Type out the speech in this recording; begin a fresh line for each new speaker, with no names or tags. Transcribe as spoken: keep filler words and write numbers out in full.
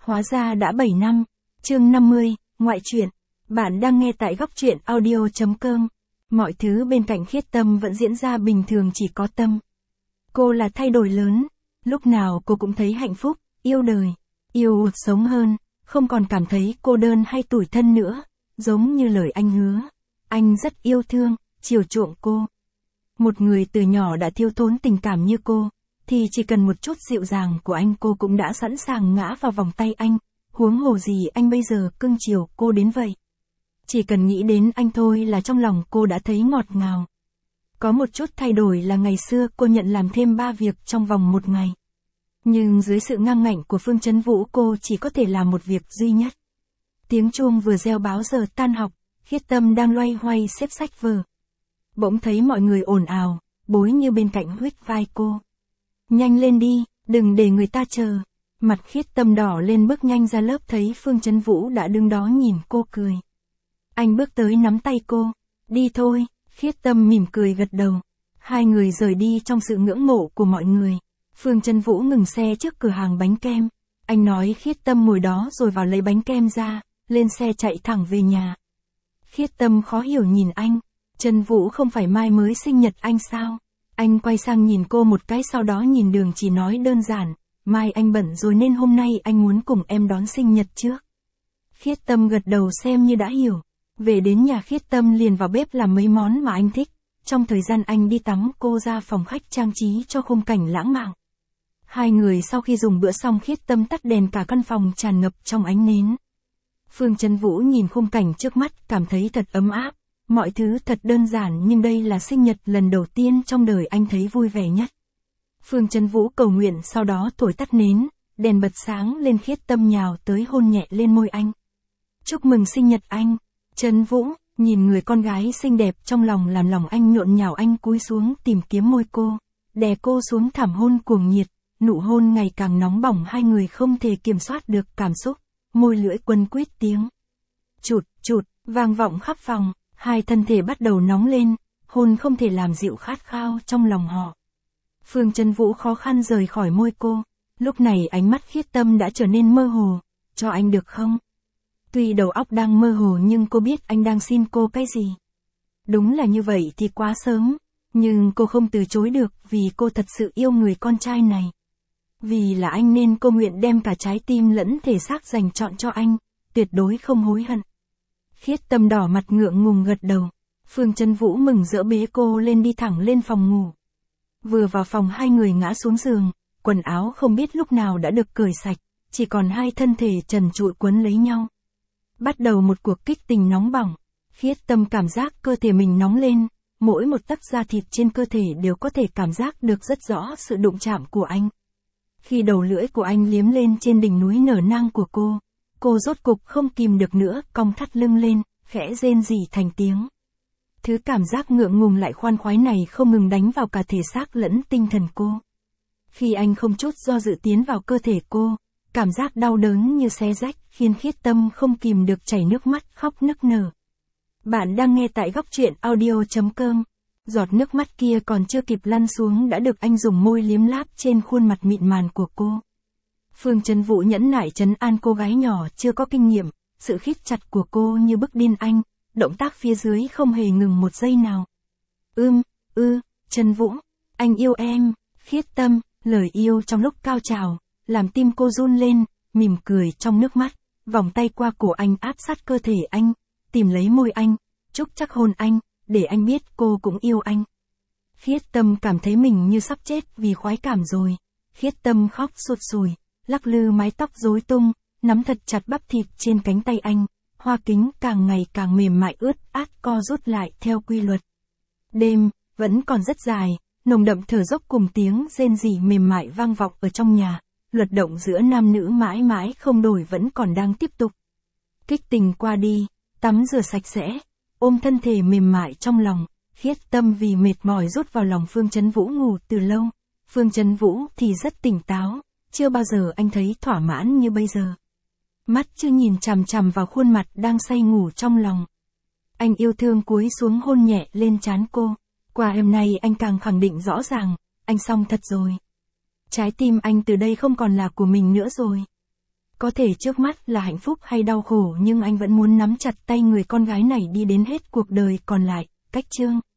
Hóa ra đã bảy năm. Chương năm mươi, ngoại truyện. Bạn đang nghe tại góc truyện audio chấm com. Mọi thứ bên cạnh Khiết Tâm vẫn diễn ra bình thường, chỉ có Tâm. Cô là thay đổi lớn. Lúc nào cô cũng thấy hạnh phúc, yêu đời, yêu cuộc sống hơn, không còn cảm thấy cô đơn hay tủi thân nữa. Giống như lời anh hứa. Anh rất yêu thương, chiều chuộng cô. Một người từ nhỏ đã thiếu thốn tình cảm như cô, thì chỉ cần một chút dịu dàng của anh cô cũng đã sẵn sàng ngã vào vòng tay anh, huống hồ gì anh bây giờ cưng chiều cô đến vậy. Chỉ cần nghĩ đến anh thôi là trong lòng cô đã thấy ngọt ngào. Có một chút thay đổi là ngày xưa cô nhận làm thêm ba việc trong vòng một ngày. Nhưng dưới sự ngang ngạnh của Phương Chấn Vũ cô chỉ có thể làm một việc duy nhất. Tiếng chuông vừa reo báo giờ tan học, Khiết Tâm đang loay hoay xếp sách vở. Bỗng thấy mọi người ồn ào, Bối Như bên cạnh huých vai cô. Nhanh lên đi, đừng để người ta chờ. Mặt Khiết Tâm đỏ lên bước nhanh ra lớp, thấy Phương Chấn Vũ đã đứng đó nhìn cô cười. Anh bước tới nắm tay cô. Đi thôi, Khiết Tâm mỉm cười gật đầu. Hai người rời đi trong sự ngưỡng mộ của mọi người. Phương Chấn Vũ ngừng xe trước cửa hàng bánh kem. Anh nói Khiết Tâm ngồi đó rồi vào lấy bánh kem ra, lên xe chạy thẳng về nhà. Khiết Tâm khó hiểu nhìn anh. Trần Vũ không phải mai mới sinh nhật anh sao? Anh quay sang nhìn cô một cái, sau đó nhìn đường chỉ nói đơn giản, mai anh bận rồi nên hôm nay anh muốn cùng em đón sinh nhật trước. Khiết Tâm gật đầu xem như đã hiểu. Về đến nhà Khiết Tâm liền vào bếp làm mấy món mà anh thích. Trong thời gian anh đi tắm, cô ra phòng khách trang trí cho khung cảnh lãng mạn. Hai người sau khi dùng bữa xong, Khiết Tâm tắt đèn, cả căn phòng tràn ngập trong ánh nến. Phương Chấn Vũ nhìn khung cảnh trước mắt, cảm thấy thật ấm áp. Mọi thứ thật đơn giản nhưng đây là sinh nhật lần đầu tiên trong đời anh thấy vui vẻ nhất. Phương Chấn Vũ cầu nguyện, sau đó thổi tắt nến, đèn bật sáng lên. Khiết Tâm nhào tới hôn nhẹ lên môi anh. Chúc mừng sinh nhật anh. Chấn Vũ, nhìn người con gái xinh đẹp trong lòng làm lòng anh nhộn nhào, anh cúi xuống tìm kiếm môi cô, đè cô xuống thảm hôn cuồng nhiệt, nụ hôn ngày càng nóng bỏng, hai người không thể kiểm soát được cảm xúc, môi lưỡi quấn quýt, tiếng chụt chụt vang vọng khắp phòng. Hai thân thể bắt đầu nóng lên, hôn không thể làm dịu khát khao trong lòng họ. Phương Chấn Vũ khó khăn rời khỏi môi cô. Lúc này ánh mắt Khiết Tâm đã trở nên mơ hồ. Cho anh được không? Tuy đầu óc đang mơ hồ nhưng cô biết anh đang xin cô cái gì. Đúng là như vậy thì quá sớm. Nhưng cô không từ chối được vì cô thật sự yêu người con trai này. Vì là anh nên cô nguyện đem cả trái tim lẫn thể xác dành trọn cho anh. Tuyệt đối không hối hận. Khiết Tâm đỏ mặt ngượng ngùng gật đầu. Phương Chấn Vũ mừng rỡ bế cô lên đi thẳng lên phòng ngủ. Vừa vào phòng hai người ngã xuống giường, quần áo không biết lúc nào đã được cởi sạch, chỉ còn hai thân thể trần trụi quấn lấy nhau. Bắt đầu một cuộc kích tình nóng bỏng. Khiết Tâm cảm giác cơ thể mình nóng lên, mỗi một tấc da thịt trên cơ thể đều có thể cảm giác được rất rõ sự đụng chạm của anh. Khi đầu lưỡi của anh liếm lên trên đỉnh núi nở nang của cô, cô rốt cục không kìm được nữa, cong thắt lưng lên, khẽ rên rỉ thành tiếng. Thứ cảm giác ngượng ngùng lại khoan khoái này không ngừng đánh vào cả thể xác lẫn tinh thần cô. Khi anh không chút do dự tiến vào cơ thể cô, cảm giác đau đớn như xé rách khiến Khiết Tâm không kìm được chảy nước mắt, khóc nức nở. Bạn đang nghe tại góc truyện audio chấm com. Giọt nước mắt kia còn chưa kịp lăn xuống đã được anh dùng môi liếm láp trên khuôn mặt mịn màng của cô. Phương Chấn Vũ nhẫn nại trấn an cô gái nhỏ chưa có kinh nghiệm, sự khít chặt của cô như bức điên anh, động tác phía dưới không hề ngừng một giây nào. Ưm, ư, Chấn Vũ, anh yêu em. Khiết Tâm, lời yêu trong lúc cao trào, làm tim cô run lên, mỉm cười trong nước mắt, vòng tay qua cổ anh áp sát cơ thể anh, tìm lấy môi anh, chúc chắc hôn anh, để anh biết cô cũng yêu anh. Khiết Tâm cảm thấy mình như sắp chết vì khoái cảm rồi. Khiết Tâm khóc sụt sùi, lắc lư mái tóc rối tung, nắm thật chặt bắp thịt trên cánh tay anh, hoa kính càng ngày càng mềm mại ướt át co rút lại theo quy luật. Đêm, vẫn còn rất dài, nồng đậm thở dốc cùng tiếng rên rỉ mềm mại vang vọng ở trong nhà, luật động giữa nam nữ mãi mãi không đổi vẫn còn đang tiếp tục. Kích tình qua đi, tắm rửa sạch sẽ, ôm thân thể mềm mại trong lòng, Khiết Tâm vì mệt mỏi rút vào lòng Phương Chấn Vũ ngủ từ lâu. Phương Chấn Vũ thì rất tỉnh táo, chưa bao giờ anh thấy thỏa mãn như bây giờ. Mắt chưa nhìn chằm chằm vào khuôn mặt đang say ngủ trong lòng. Anh yêu thương cúi xuống hôn nhẹ lên trán cô. Qua hôm nay anh càng khẳng định rõ ràng, anh xong thật rồi. Trái tim anh từ đây không còn là của mình nữa rồi. Có thể trước mắt là hạnh phúc hay đau khổ nhưng anh vẫn muốn nắm chặt tay người con gái này đi đến hết cuộc đời còn lại, cách Trương.